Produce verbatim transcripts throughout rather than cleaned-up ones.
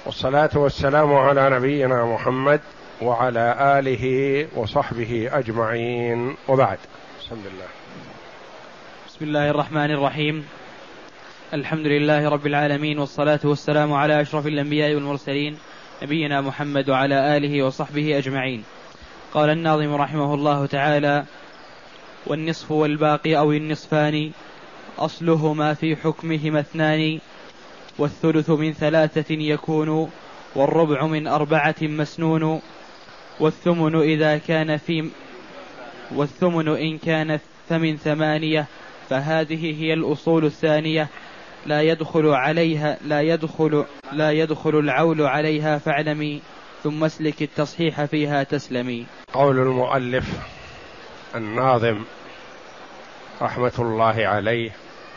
والصلاة والسلام على نبينا محمد وعلى آله وصحبه أجمعين، وبعد. بسم الله. بسم الله الرحمن الرحيم. الحمد لله رب العالمين، والصلاة والسلام على أشرف الأنبياء والمرسلين نبينا محمد وعلى آله وصحبه أجمعين. قال الناظم رحمه الله تعالى: والنصف والباقي أو النصفان أصلهما في حكمهما اثنان، والثلث من ثلاثة يكون، والربع من أربعة مسنون، والثمن إذا كان في والثمن إن كان فمن ثمانية، فهذه هي الأصول الثانية، لا يدخل عليها لا يدخل لا يدخل العول عليها فاعلمي، ثم اسلك التصحيح فيها تسلمي. قول المؤلف الناظم رحمة الله عليه: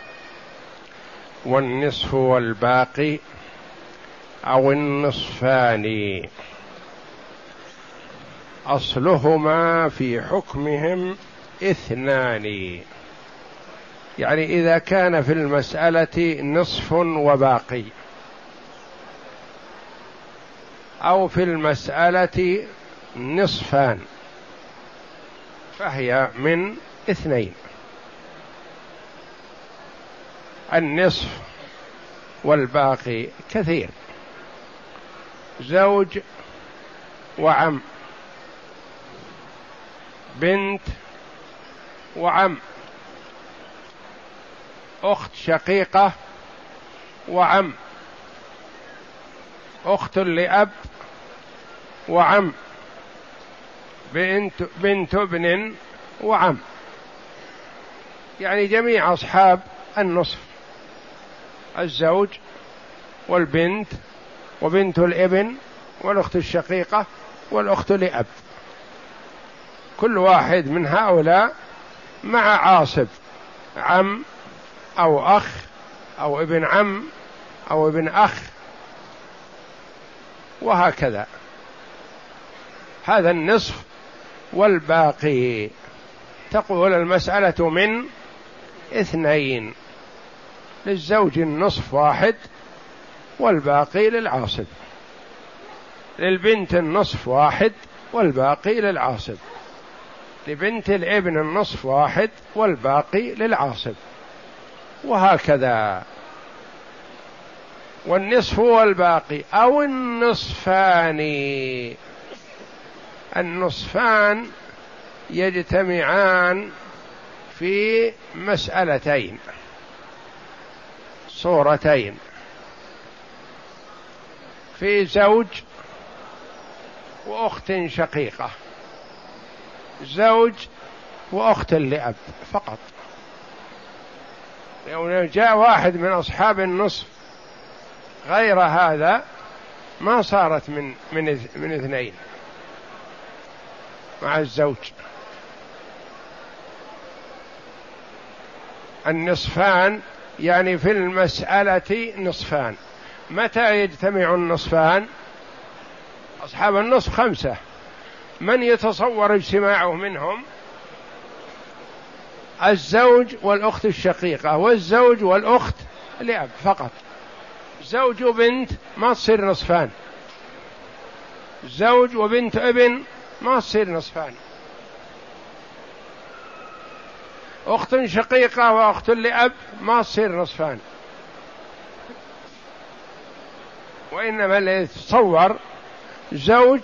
والنصف والباقي أو النصفان أصلهما في حكمهم اثنان. يعني إذا كان في المسألة نصف وباقي، أو في المسألة نصفان، فهي من اثنين. النصف والباقي كثير: زوج وعم، بنت وعم، أخت شقيقة وعم، أخت لأب وعم، بنت بنت ابن وعم، يعني جميع أصحاب النصف: الزوج والبنت وبنت الابن والأخت الشقيقة والأخت لأب، كل واحد من هؤلاء مع عاصب: عم أو أخ أو ابن عم أو ابن أخ، وهكذا. هذا النصف والباقي. تقول المسألة من اثنين: للزوج النصف واحد والباقي للعاصب، للبنت النصف واحد والباقي للعاصب، لبنت الابن النصف واحد والباقي للعاصب، وهكذا. والنصف والباقي أو النصفان، النصفان يجتمعان في مسألتين، صورتين: في زوج وأخت شقيقة، زوج وأخت لأب فقط. لو جاء واحد من أصحاب النصف غير هذا ما صارت من من من اثنين مع الزوج. النصفان يعني في المسألة نصفان. متى يجتمع النصفان؟ أصحاب النصف خمسة، من يتصور اجتماعه منهم؟ الزوج والأخت الشقيقة والزوج والأخت لأب فقط. زوج وبنت ما تصير نصفان، زوج وبنت ابن ما تصير نصفان، أخت شقيقة وأخت لأب ما تصير نصفان. وإنما اللي يتصور زوج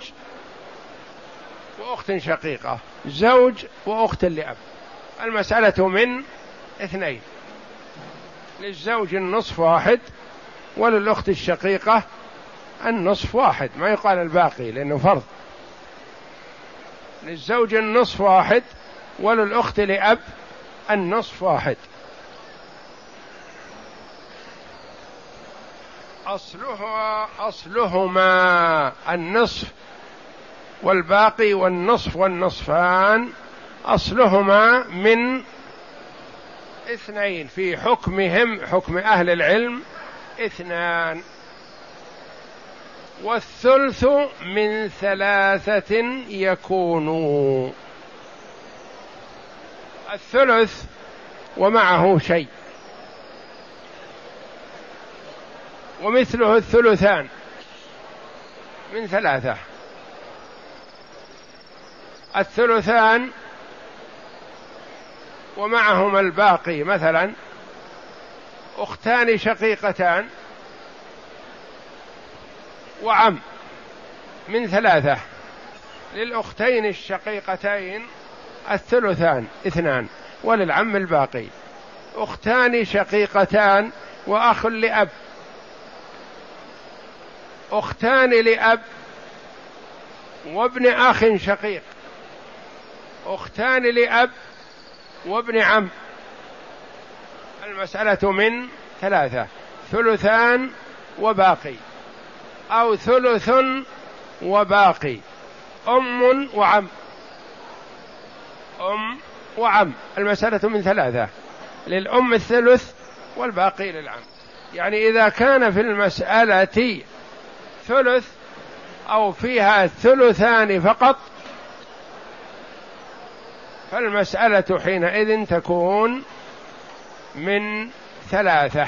وأخت شقيقة، زوج وأخت لأب، المسألة من اثنين: للزوج النصف واحد وللأخت الشقيقة النصف واحد، ما يقال الباقي لأنه فرض. للزوج النصف واحد وللأخت لأب النصف واحد. أصلها أصلهما النصف والباقي والنصف والنصفان أصلهما من اثنين، في حكمهم حكم أهل العلم اثنان. والثلث من ثلاثة يكون، الثلث ومعه شيء، ومثله الثلثان، من ثلاثة. الثلثان ومعهما الباقي، مثلا أختان شقيقتان وعم، من ثلاثة. للأختين الشقيقتين الثلثان اثنان، وللعم الباقي. أختان شقيقتان وأخ لأب، أختان لأب وابن أخ شقيق، أختان لأب وابن عم. المسألة من ثلاثة: ثلثان وباقي، أو ثلث وباقي، أم وعم، أم وعم. المسألة من ثلاثة: للأم الثلث والباقي للعم. يعني إذا كان في المسألة ثلث أو فيها ثلثان فقط، فالمسألة حينئذ تكون من ثلاثة.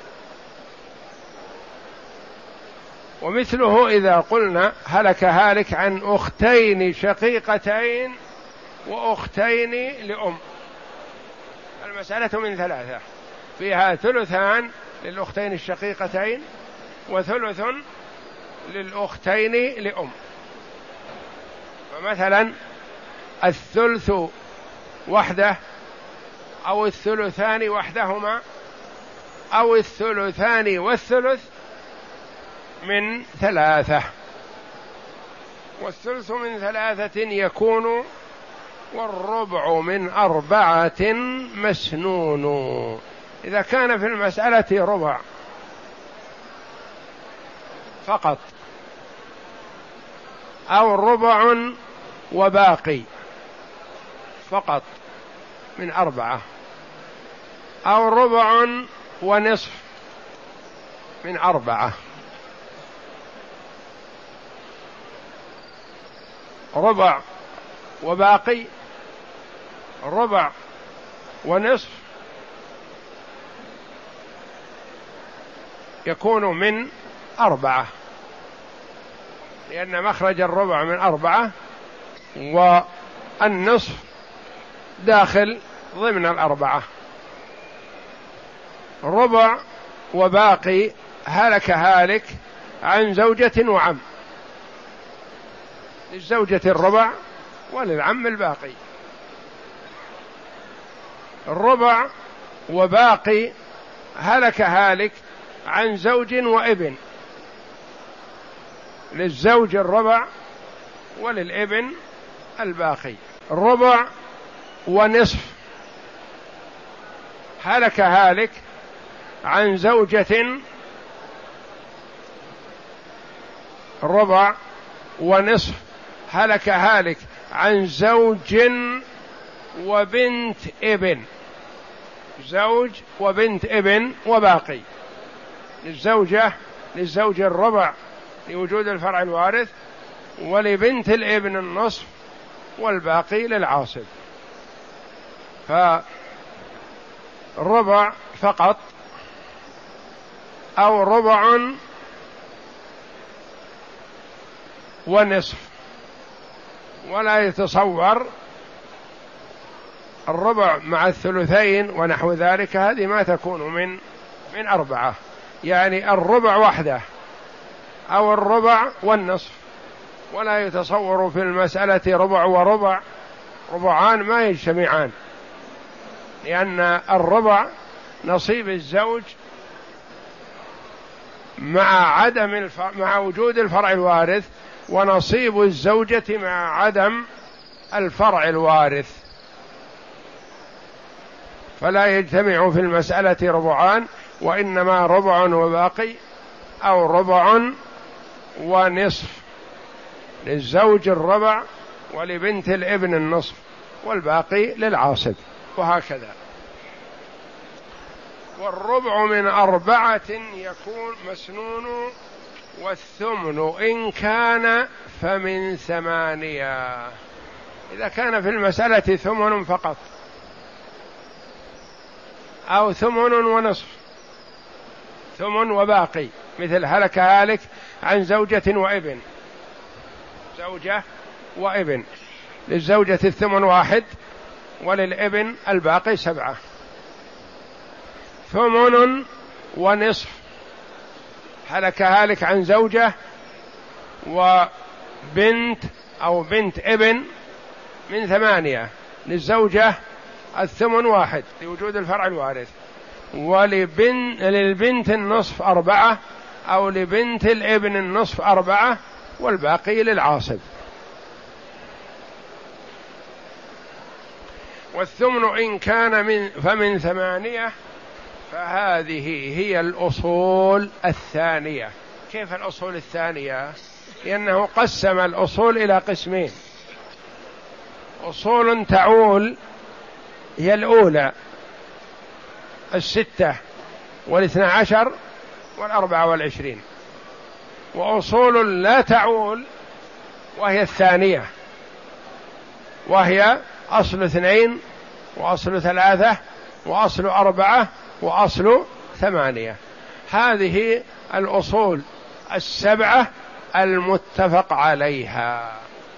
ومثله إذا قلنا هلك هالك عن أختين شقيقتين وأختين لأم، المسألة من ثلاثة، فيها ثلثان للأختين الشقيقتين وثلث للأختين لأم. فمثلا الثلث وحده، أو الثلثان وحدهما، أو الثلثان والثلث من ثلاثة. والثلث من ثلاثة يكون، والربع من أربعة مسنون. إذا كان في المسألة ربع فقط، أو ربع وباقي فقط من أربعة، أو ربع ونصف من أربعة، ربع وباقي، ربع ونصف، يكون من أربعة، لأن مخرج الربع من أربعة، والنصف داخل ضمن الأربعة. ربع وباقي هلك هالك عن زوجة وعم، للزوجة الربع وللعم الباقي. الربع وباقي هلك هالك عن زوج وابن، للزوج الربع وللابن الباقي. الربع ونصف هلك هالك عن زوجة، ربع ونصف هلك هالك عن زوج وبنت ابن، زوج وبنت ابن وباقي. للزوجة للزوج الربع لوجود الفرع الوارث، ولبنت الابن النصف، والباقي للعاصب. فربع فقط، أو ربع ونصف، ولا يتصور الربع مع الثلثين ونحو ذلك، هذه ما تكون من من أربعة. يعني الربع وحده أو الربع والنصف، ولا يتصور في المسألة ربع وربع، ربعان ما يجتمعان، لأن الربع نصيب الزوج مع عدم الف... مع وجود الفرع الوارث، ونصيب الزوجة مع عدم الفرع الوارث، فلا يجتمع في المسألة ربعان، وإنما ربع وباقي، أو ربع ونصف، للزوج الربع ولبنت الابن النصف، والباقي للعاصب، وهكذا. والربع من أربعة يكون مسنون، والثمن إن كان فمن ثمانية. إذا كان في المسألة ثمن فقط، أو ثمن ونصف، ثمن وباقي، مثل هلك هالك عن زوجة وابن، زوجة وابن. للزوجة الثمن واحد وللابن الباقي سبعة. ثمن ونصف، هلك هالك عن زوجة وبنت أو بنت ابن من ثمانية، للزوجة الثمن واحد لوجود الفرع الوارث، ولبن للبنت النصف أربعة، أو لبنت الابن النصف أربعة، والباقي للعاصب. والثمن إن كان من فمن ثمانية، فهذه هي الأصول الثانية. كيف الأصول الثانية؟ لأنه قسم الأصول إلى قسمين: أصول تعول هي الأولى الستة والاثنى عشر والأربعة والعشرين، وأصول لا تعول وهي الثانية، وهي أصل اثنين وأصل ثلاثة وأصل أربعة وأصل ثمانية. هذه الأصول السبعة المتفق عليها.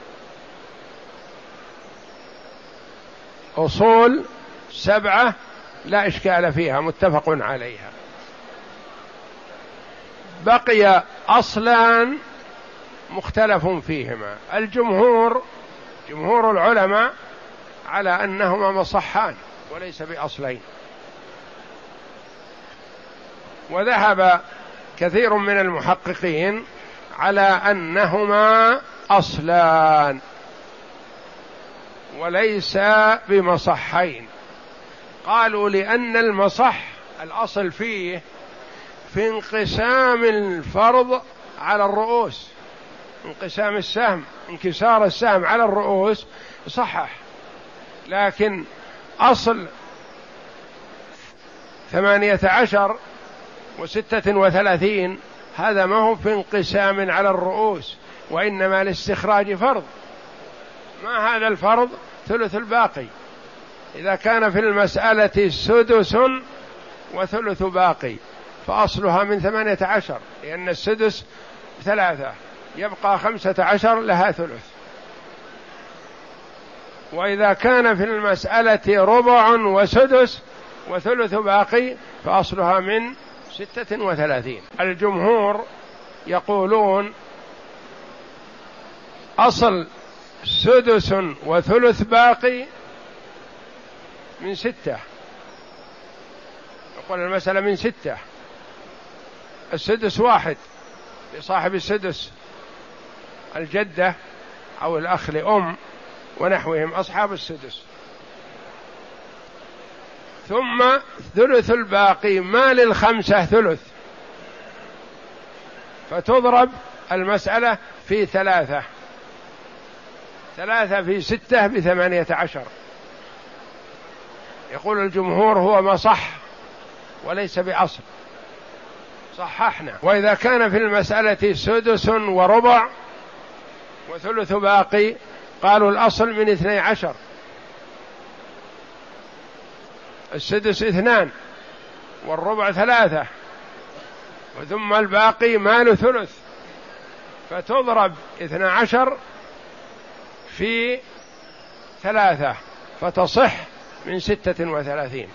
أصول سبعة لا إشكال فيها، متفق عليها. بقي أصلان مختلف فيهما. الجمهور جمهور العلماء على أنهما مصحان وليس بأصلين، وذهب كثير من المحققين على أنهما أصلان وليس بمصحين. قالوا لأن المصح الأصل فيه في انقسام الفرض على الرؤوس، انقسام السهم، انكسار السهم على الرؤوس صحح، لكن أصل ثمانية عشر وستة وثلاثين هذا ما هو في انقسام على الرؤوس، وإنما الاستخراج فرض. ما هذا الفرض؟ ثلث الباقي. إذا كان في المسألة سدس وثلث باقي فأصلها من ثمانية عشر، لأن السدس ثلاثة، يبقى خمسة عشر لها ثلث. وإذا كان في المسألة ربع وسدس وثلث باقي فأصلها من ستة وثلاثين. الجمهور يقولون أصل سدس وثلث باقي من ستة، يقول المسألة من ستة، السدس واحد لصاحب السدس، الجدة أو الأخ لأم ونحوهم أصحاب السدس، ثم ثلث الباقي ما للخمسة ثلث، فتضرب المسألة في ثلاثة، ثلاثة في ستة بثمانية عشر. يقول الجمهور هو ما صح وليس بأصل، صححنا. وإذا كان في المسألة سدس وربع وثلث باقي قالوا الأصل من اثني عشر، السدس اثنان والربع ثلاثة، وثم الباقي مال ثلث، فتضرب اثنى عشر في ثلاثة فتصح من ستة وثلاثين.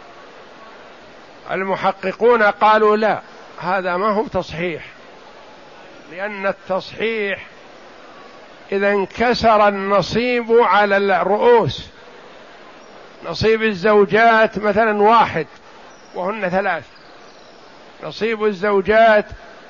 المحققون قالوا لا، هذا ما هو تصحيح، لأن التصحيح إذا انكسر النصيب على الرؤوس، نصيب الزوجات مثلا واحد وهن ثلاث، نصيب الزوجات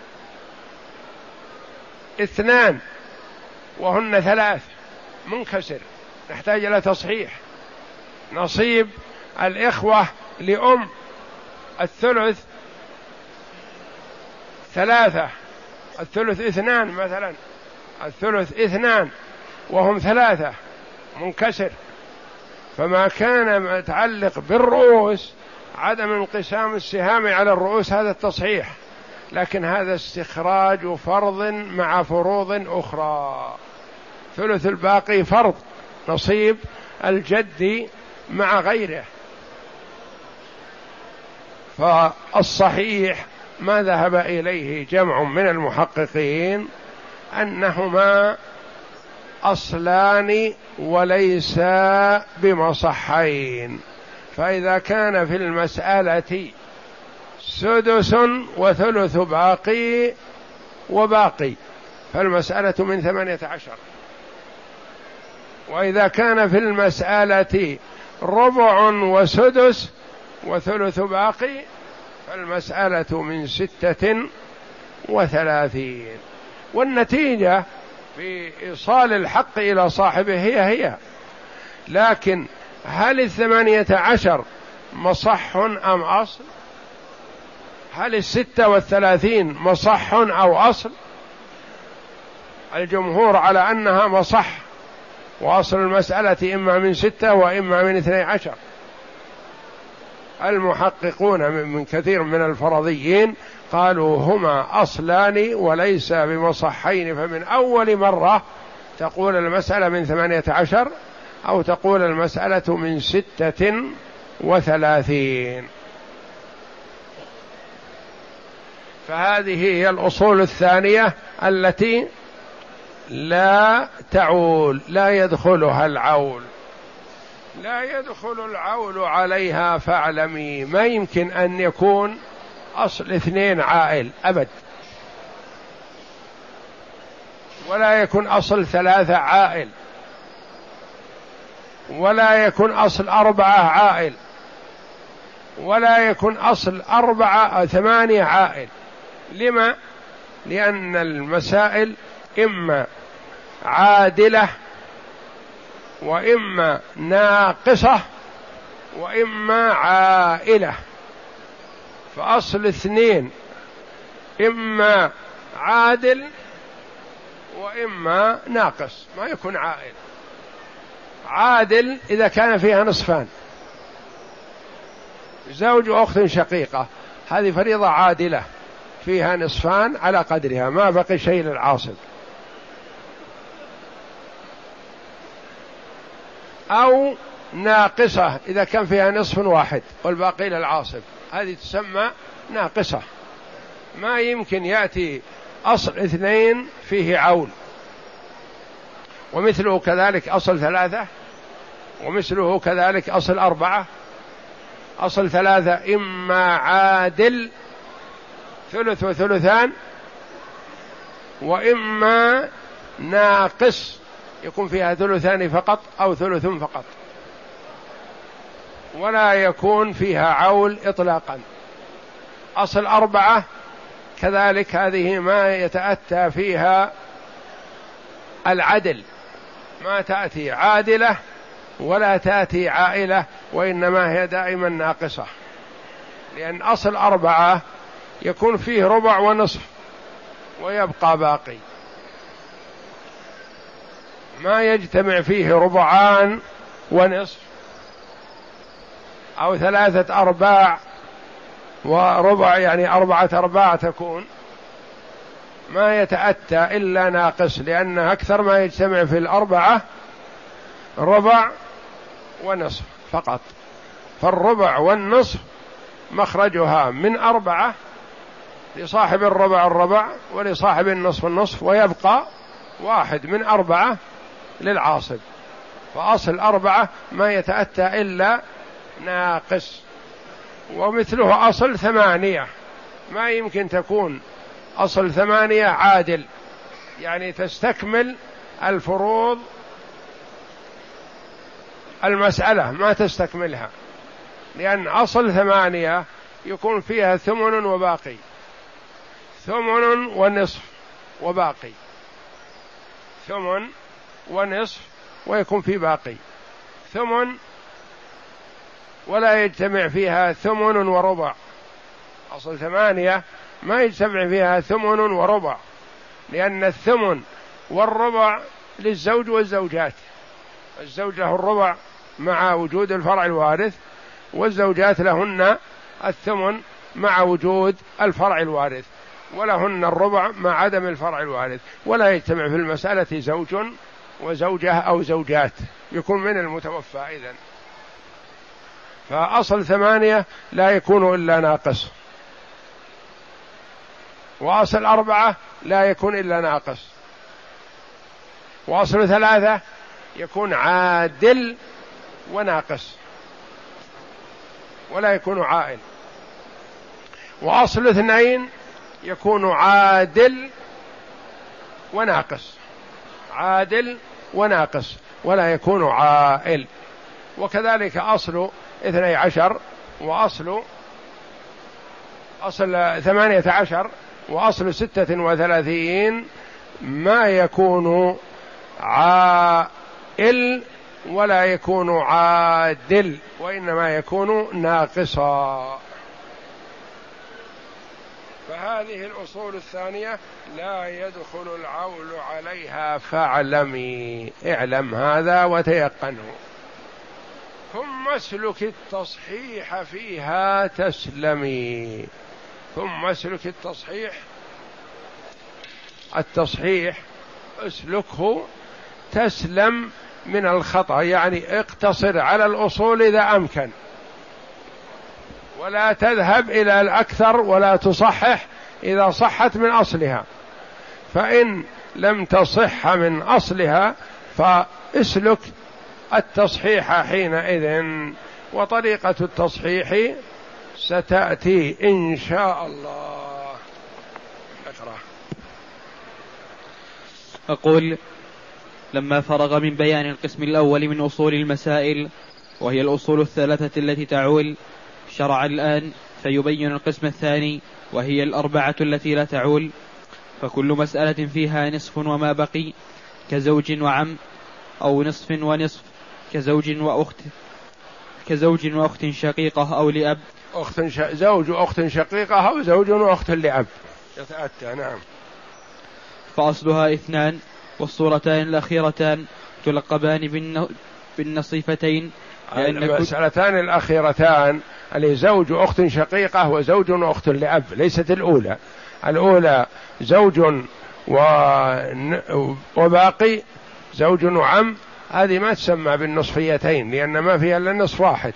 اثنان وهن ثلاث، منكسر، نحتاج إلى تصحيح. نصيب الإخوة لأم الثلث ثلاثة، الثلث اثنان مثلا، الثلث اثنان وهم ثلاثة، منكسر. فما كان متعلق بالرؤوس عدم انقسام السهام على الرؤوس هذا التصحيح، لكن هذا استخراج فرض مع فروض أخرى. ثلث الباقي فرض، نصيب الجد مع غيره. فالصحيح ما ذهب إليه جمع من المحققين أنهما أصلان وليس بمصحين. فإذا كان في المسألة سدس وثلث باقي وباقي فالمسألة من ثمانية عشر. وإذا كان في المسألة ربع وسدس وثلث باقي فالمسألة من ستة وثلاثين. والنتيجة في إيصال الحق إلى صاحبه هي هي، لكن هل الثمانية عشر مصح أم أصل؟ هل الستة والثلاثين مصح أو أصل؟ الجمهور على أنها مصح، وأصل المسألة إما من ستة وإما من اثني عشر. المحققون من كثير من الفرضيين قالوا هما أصلان وليس بمصحين، فمن أول مرة تقول المسألة من ثمانية عشر أو تقول المسألة من ستة وثلاثين. فهذه هي الأصول الثانية التي لا تعول، لا يدخلها العول، لا يدخل العول عليها فاعلمي. ما يمكن أن يكون أصل اثنين عائل أبد، ولا يكون أصل ثلاثة عائل، ولا يكون أصل أربعة عائل، ولا يكون أصل أربعة ثمانية عائل. لما؟ لأن المسائل إما عادلة وإما ناقصة وإما عائلة. فأصل اثنين إما عادل وإما ناقص، ما يكون عائل. عادل إذا كان فيها نصفان، زوج وأخت شقيقة، هذه فريضة عادلة فيها نصفان على قدرها، ما بقي شيء للعاصب. أو ناقصة إذا كان فيها نصف واحد والباقي للعاصب، هذه تسمى ناقصة. ما يمكن يأتي أصل اثنين فيه عول، ومثله كذلك أصل ثلاثة، ومثله كذلك أصل أربعة. أصل ثلاثة إما عادل ثلث وثلثان، وإما ناقص يكون فيها ثلثان فقط أو ثلث فقط، ولا يكون فيها عول إطلاقا. أصل أربعة كذلك، هذه ما يتأتى فيها العدل، ما تأتي عادلة ولا تأتي عائلة، وإنما هي دائما ناقصة. لأن أصل أربعة يكون فيه ربع ونصف ويبقى باقي، ما يجتمع فيه ربعان ونصف أو ثلاثة أرباع وربع، يعني أربعة أرباع تكون، ما يتأتى إلا ناقص، لأن أكثر ما يجتمع في الأربعة ربع ونصف فقط. فالربع والنصف مخرجها من أربعة، لصاحب الربع الربع ولصاحب النصف النصف، ويبقى واحد من أربعة للعاصب. فأصل أربعة ما يتأتى إلا ناقص. ومثله أصل ثمانية، ما يمكن تكون أصل ثمانية عادل، يعني تستكمل الفروض المسألة، ما تستكملها، لأن أصل ثمانية يكون فيها ثمن وباقي، ثمن ونصف وباقي، ثمن ونصف ويكون في باقي، ثمن ولا يجتمع فيها ثمن وربع. أصل ثمانية ما يجتمع فيها ثمن وربع، لأن الثمن والربع للزوج والزوجات، الزوج له الربع مع وجود الفرع الوارث، والزوجات لهن الثمن مع وجود الفرع الوارث، ولهن الربع مع عدم الفرع الوارث. ولا يجتمع في المسألة زوج وزوجة أو زوجات، يكون من المتوفى إذن. فأصل ثمانية لا يكون إلا ناقص، وأصل أربعة لا يكون إلا ناقص، وأصل ثلاثة يكون عادل وناقص ولا يكون عائل، وأصل اثنين يكون عادل وناقص، عادل وناقص ولا يكون عائل. وكذلك أصل اثني عشر وأصل أصل ثمانية عشر وأصل ستة وثلاثين ما يكون عائل ولا يكون عادل، وإنما يكون ناقصا. فهذه الأصول الثانية لا يدخل العول عليها، فاعلمي، اعلم هذا وتيقنه. ثم اسلك التصحيح فيها تسلمي. ثم اسلك التصحيح، التصحيح اسلكه تسلم من الخطأ، يعني اقتصر على الأصول إذا أمكن، ولا تذهب إلى الأكثر ولا تصحح إذا صحت من أصلها، فإن لم تصح من أصلها فاسلك التصحيح حينئذ. وطريقة التصحيح ستأتي إن شاء الله. اقرأ. أقول: لما فرغ من بيان القسم الأول من أصول المسائل وهي الأصول الثلاثة التي تعول، شرع الآن فيبين القسم الثاني وهي الأربعة التي لا تعول. فكل مسألة فيها نصف وما بقي كزوج وعم، أو نصف ونصف كزوج وأخت كزوج وأخت شقيقة أو لأب. أخت ش... زوج وأخت شقيقة أو زوج وأخت لأب يتأتى. نعم. فأصلها اثنان، والصورتان الأخيرتان تلقبان بالن... بالنصيفتين، لأن المسألتان الأخيرتان اللي زوج أخت شقيقة وزوج وأخت لأب، ليست الأولى. الأولى زوج و... وباقي زوج وعم، هذه ما تسمى بالنصفيتين لأن ما فيها إلا نصف واحد.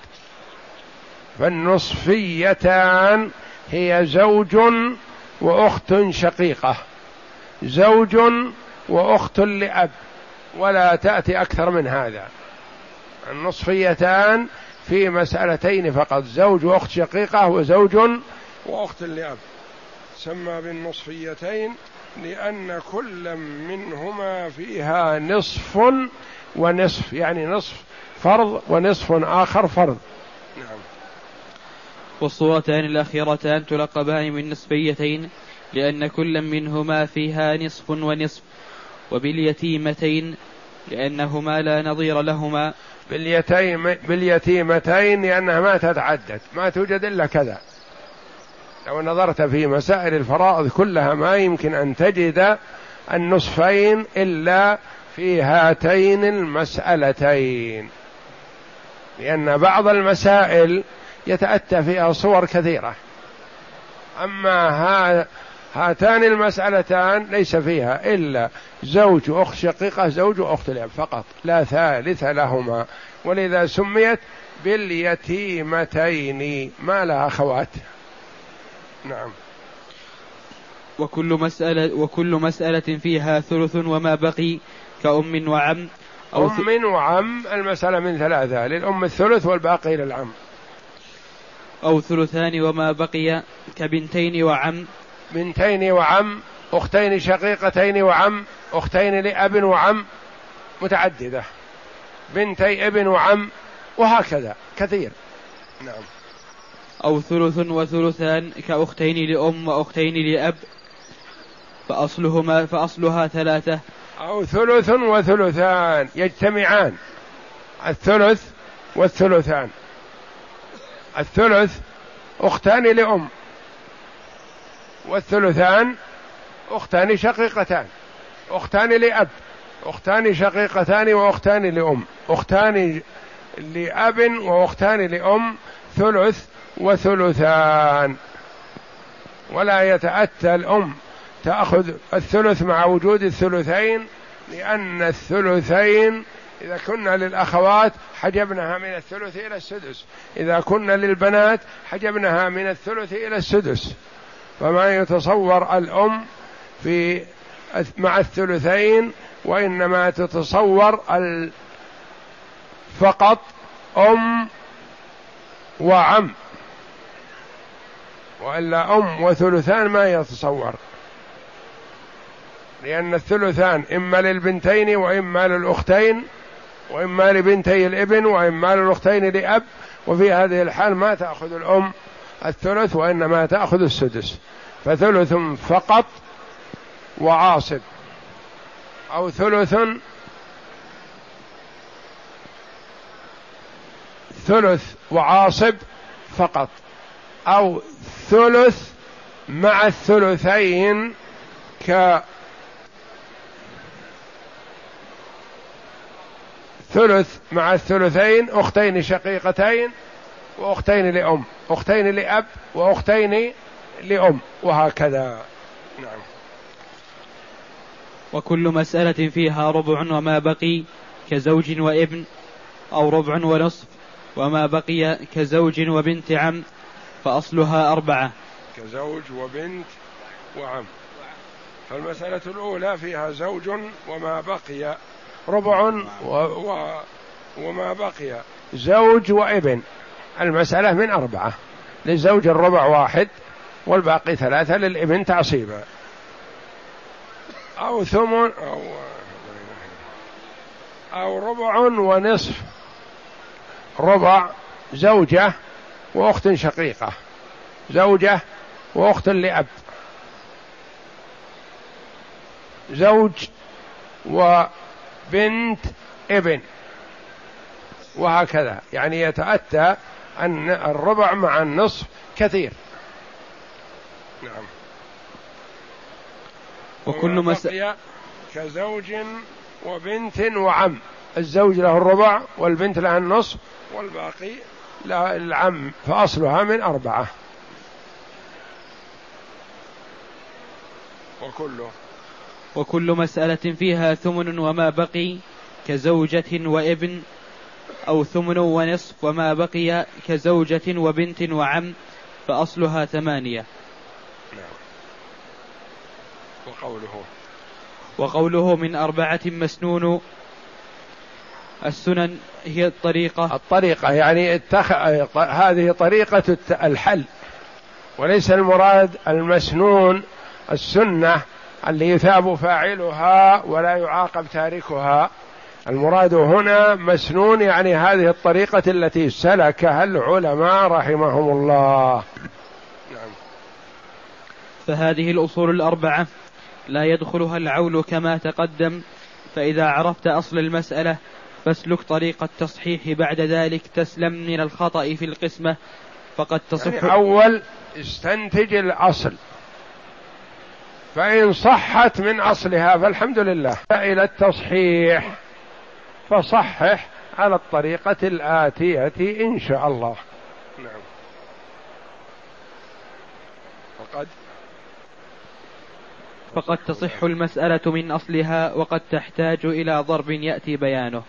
فالنصفيتان هي زوج وأخت شقيقة، زوج وأخت لأب، ولا تأتي أكثر من هذا. النصفيتان في مسألتين فقط، زوج وأخت شقيقة وزوج وأخت لأب، سمى بالنصفيتين لأن كل منهما فيها نصف ونصف، يعني نصف فرض ونصف آخر فرض. نعم. والصورتان الأخيرتان تلقبان بالنصفيتين لأن كل منهما فيها نصف ونصف. وباليتيمتين لأنهما لا نظير لهما. باليتيم باليتيمتين لأنها ما تتعدد، ما توجد إلا كذا. لو نظرت في مسائل الفرائض كلها ما يمكن أن تجد النصفين إلا في هاتين المسألتين، لأن بعض المسائل يتأتى فيها صور كثيرة، أما ها هاتان المسألتان ليس فيها إلا زوج أخت شقيقة زوج أخت لأب فقط، لا ثالث لهما، ولذا سميت باليتيمتين ما لها أخوات. نعم. وكل مسألة وكل مسألة فيها ثلث وما بقي كأم وعم أو أم وعم. المسألة من ثلاثة، للأم الثلث والباقي للعم. أو ثلثان وما بقي كبنتين وعم. بنتين وعم، أختين شقيقتين وعم، أختين لأب وعم، متعددة، بنتي ابن وعم، وهكذا كثير. نعم. أو ثلث وثلثان كأختين لأم وأختين لأب، فأصلهما فأصلها ثلاثة. أو ثلث وثلثان يجتمعان، الثلث والثلثان. الثلث أختان لأم، والثلثان أختان شقيقتان، أختان لأب، أختان شقيقتان وأختان لأم، أختان لأب وأختان لأم، ثلث وثلثان. ولا يتأتى الأم تأخذ الثلث مع وجود الثلثين، لأن الثلثين إذا كنا للأخوات حجبناها من الثلث إلى السدس، إذا كنا للبنات حجبناها من الثلث إلى السدس، فما يتصور الأم في مع الثلثين وإنما تتصور فقط أم وعم، وإلا أم وثلثان ما يتصور، لأن الثلثان إما للبنتين وإما للأختين وإما لبنتي الابن وإما للأختين لأب، وفي هذه الحال ما تأخذ الأم الثلث وإنما تأخذ السدس، فثلث فقط وعاصب، أو ثلث ثلث وعاصب فقط، أو ثلث مع الثلثين ك ثلث مع الثلثين أختين شقيقتين وأختين لأم، أختين لأب وأختين لأم، وهكذا. نعم. وكل مسألة فيها ربع وما بقي كزوج وابن، أو ربع ونصف وما بقي كزوج وبنت عم، فأصلها أربعة. كزوج وبنت وعم. فالمسألة الأولى فيها زوج وما بقي ربع و... و... وما بقي زوج وابن، المسألة من أربعة، للزوج الربع واحد والباقي ثلاثة للابن تعصيبا، أو ثمن أو أو ربع ونصف، ربع زوجة وأخت شقيقة، زوجة وأخت لأب، زوج وبنت ابن، وهكذا. يعني يتأتى أن الربع مع النصف كثير. نعم. وكل مسألة كزوج وبنت وعم، الزوج له الربع والبنت لها النصف والباقي له العم، فأصلها من أربعة. وكله وكل مسألة فيها ثمن وما بقي كزوجة وابن، أو ثمن ونصف وما بقي كزوجة وبنت وعم، فأصلها ثمانية. نعم. وقوله وقوله من أربعة مسنون، السنن هي الطريقة الطريقة يعني اتخ... هذه طريقة الحل، وليس المراد المسنون السنة اللي يثاب فاعلها ولا يعاقب تاركها. المراد هنا مسنون يعني هذه الطريقة التي سلكها العلماء رحمهم الله. نعم. فهذه الأصول الأربعة لا يدخلها العول كما تقدم، فإذا عرفت أصل المسألة فاسلك طريق التصحيح، بعد ذلك تسلم من الخطأ في القسمة، فقد تصح. يعني أول استنتج الأصل، فإن صحت من أصلها فالحمد لله. إلى التصحيح فصحح على الطريقة الآتية إن شاء الله. نعم. فقد فقد تصح المسألة من أصلها، وقد تحتاج إلى ضرب يأتي بيانه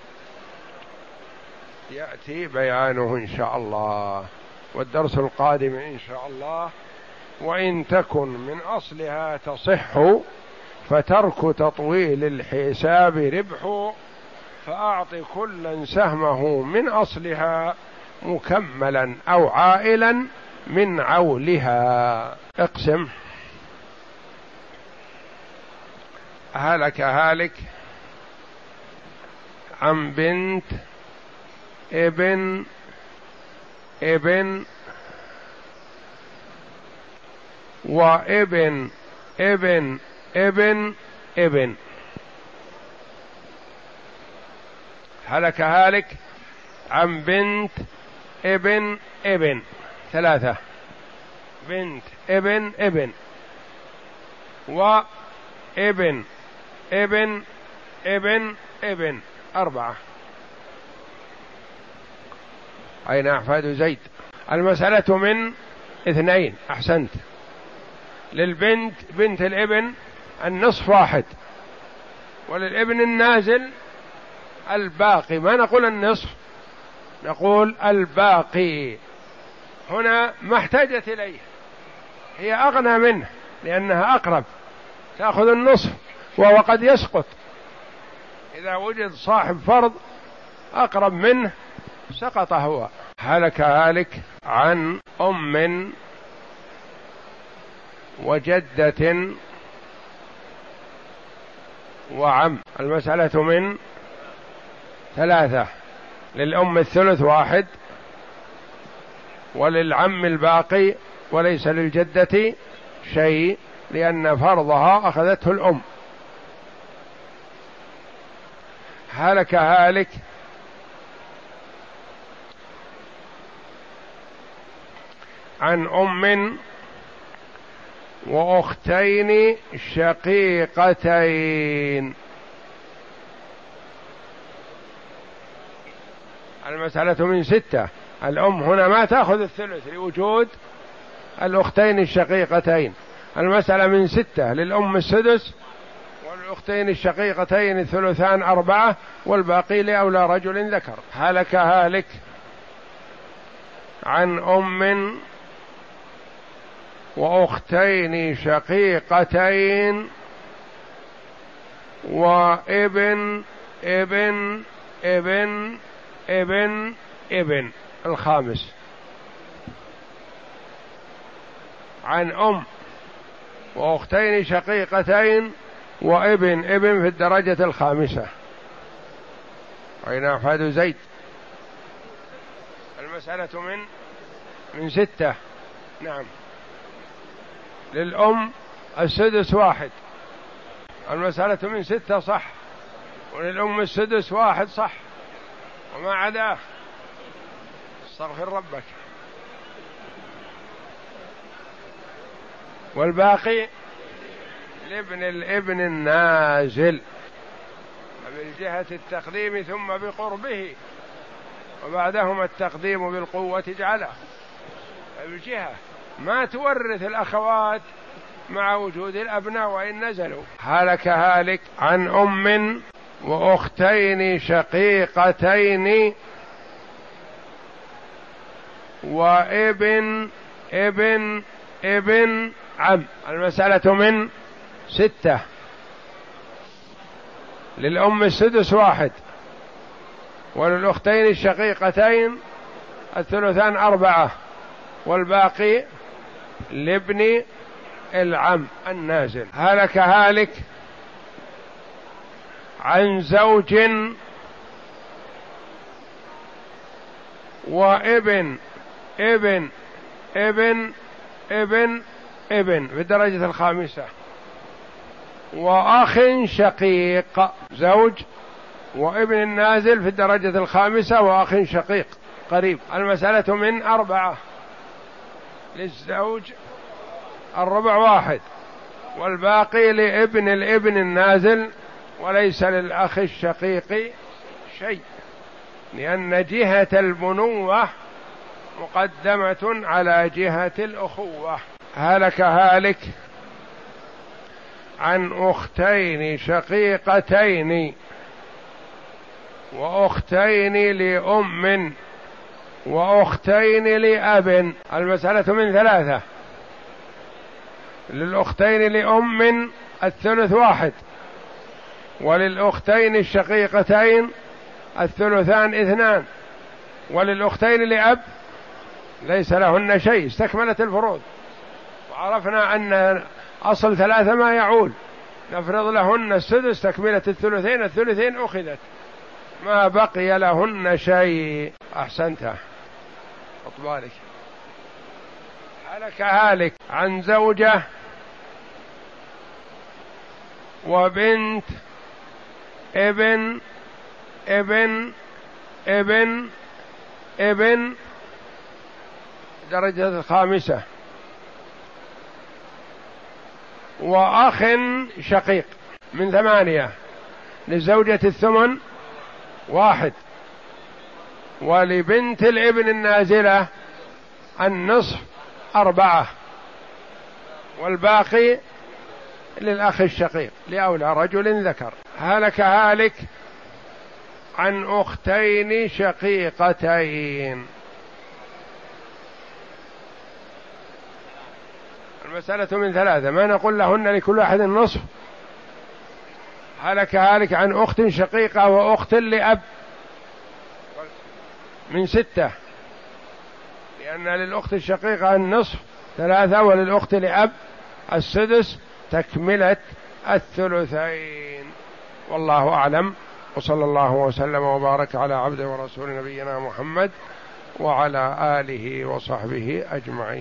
يأتي بيانه إن شاء الله، والدرس القادم إن شاء الله. وإن تكن من أصلها تصح فترك تطويل الحساب ربح، فأعط كلا سهمه من أصلها مكملا أو عائلا من عولها. اقسم. هلك هالك عن بنت ابن ابن وابن ابن ابن ابن. هلك هالك عن بنت ابن ابن، ثلاثة، بنت ابن ابن وابن ابن ابن ابن، أربعة. أين أحفاد زيد؟ المسألة من اثنين. أحسنت. للبنت بنت الابن النصف واحد، وللابن النازل الباقي. ما نقول النصف، نقول الباقي. هنا ما احتاجت إليه، هي أغنى منه لأنها أقرب، تأخذ النصف وهو قد يسقط، إذا وجد صاحب فرض أقرب منه سقط هو. هلك هالك عن أم وجدة وعم. المسألة من ثلاثة: للأم الثلث واحد، وللعم الباقي، وليس للجدة شيء لأن فرضها أخذته الأم. هلك هالك عن أم وأختين شقيقتين. المسألة من ستة. الأم هنا ما تأخذ الثلث لوجود الأختين الشقيقتين. المسألة من ستة: للأم السدس، والأختين الشقيقتين الثلثان أربعة، والباقي لأولى رجل ذكر. هلك هالك عن أم وأختين شقيقتين وابن ابن ابن ابن ابن. الخامس: عن أم وأختين شقيقتين وابن ابن في الدرجة الخامسة. أين أحفاد زيد؟ المسألة من من ستة. نعم. للأم السدس واحد. المسألة من ستة صح، وللأم السدس واحد صح، وما عداه استغفر ربك. والباقي لابن الابن النازل من جهة التقديم ثم بقربه، وبعدهما التقديم بالقوة جعله. الجهة ما تورث الأخوات مع وجود الأبناء وإن نزلوا. هلك هالك عن أم وأختين شقيقتين وابن ابن ابن عم. المسألة من ستة: للأم السدس واحد، وللأختين الشقيقتين الثلثان أربعة، والباقي لابن العم النازل. هلك هالك عن زوج وابن ابن ابن ابن ابن في الدرجة الخامسة، وأخ شقيق. زوج وابن النازل في الدرجة الخامسة، وأخ شقيق قريب. المسألة من أربعة: للزوج الربع واحد، والباقي لابن الابن النازل، وليس للأخ الشقيق شيء، لأن جهة البنوة مقدمة على جهة الأخوة. هلك هالك عن أختين شقيقتين وأختين لأم وأختين لأب. المسألة من ثلاثة: للأختين لأم الثلث واحد، وللأختين الشقيقتين الثلثان اثنان، وللأختين لأب ليس لهن شيء، استكملت الفروض. وعرفنا أن أصل ثلاثة ما يعول، نفرض لهن السدس تكملة الثلثين، الثلثين أخذت، ما بقي لهن شيء. أحسنت أطبالك. هلك هالك عن زوجة وبنت ابن ابن ابن ابن درجة الخامسة، وأخ شقيق من ثمانية. للزوجة الثمن واحد، ولبنت الابن النازلة النصف أربعة، والباقي للأخ الشقيق لأولى رجل ذكر. هلك هالك عن أختين شقيقتين. المسألة من ثلاثة، ما نقول لهن لكل واحد النصف. هلك هالك عن أخت شقيقة وأخت لأب من ستة، لأن للأخت الشقيقة النصف ثلاثة، وللأخت لأب السدس تكملة الثلثين. والله أعلم، وصلى الله وسلم وبارك على عبده ورسول نبينا محمد وعلى آله وصحبه أجمعين.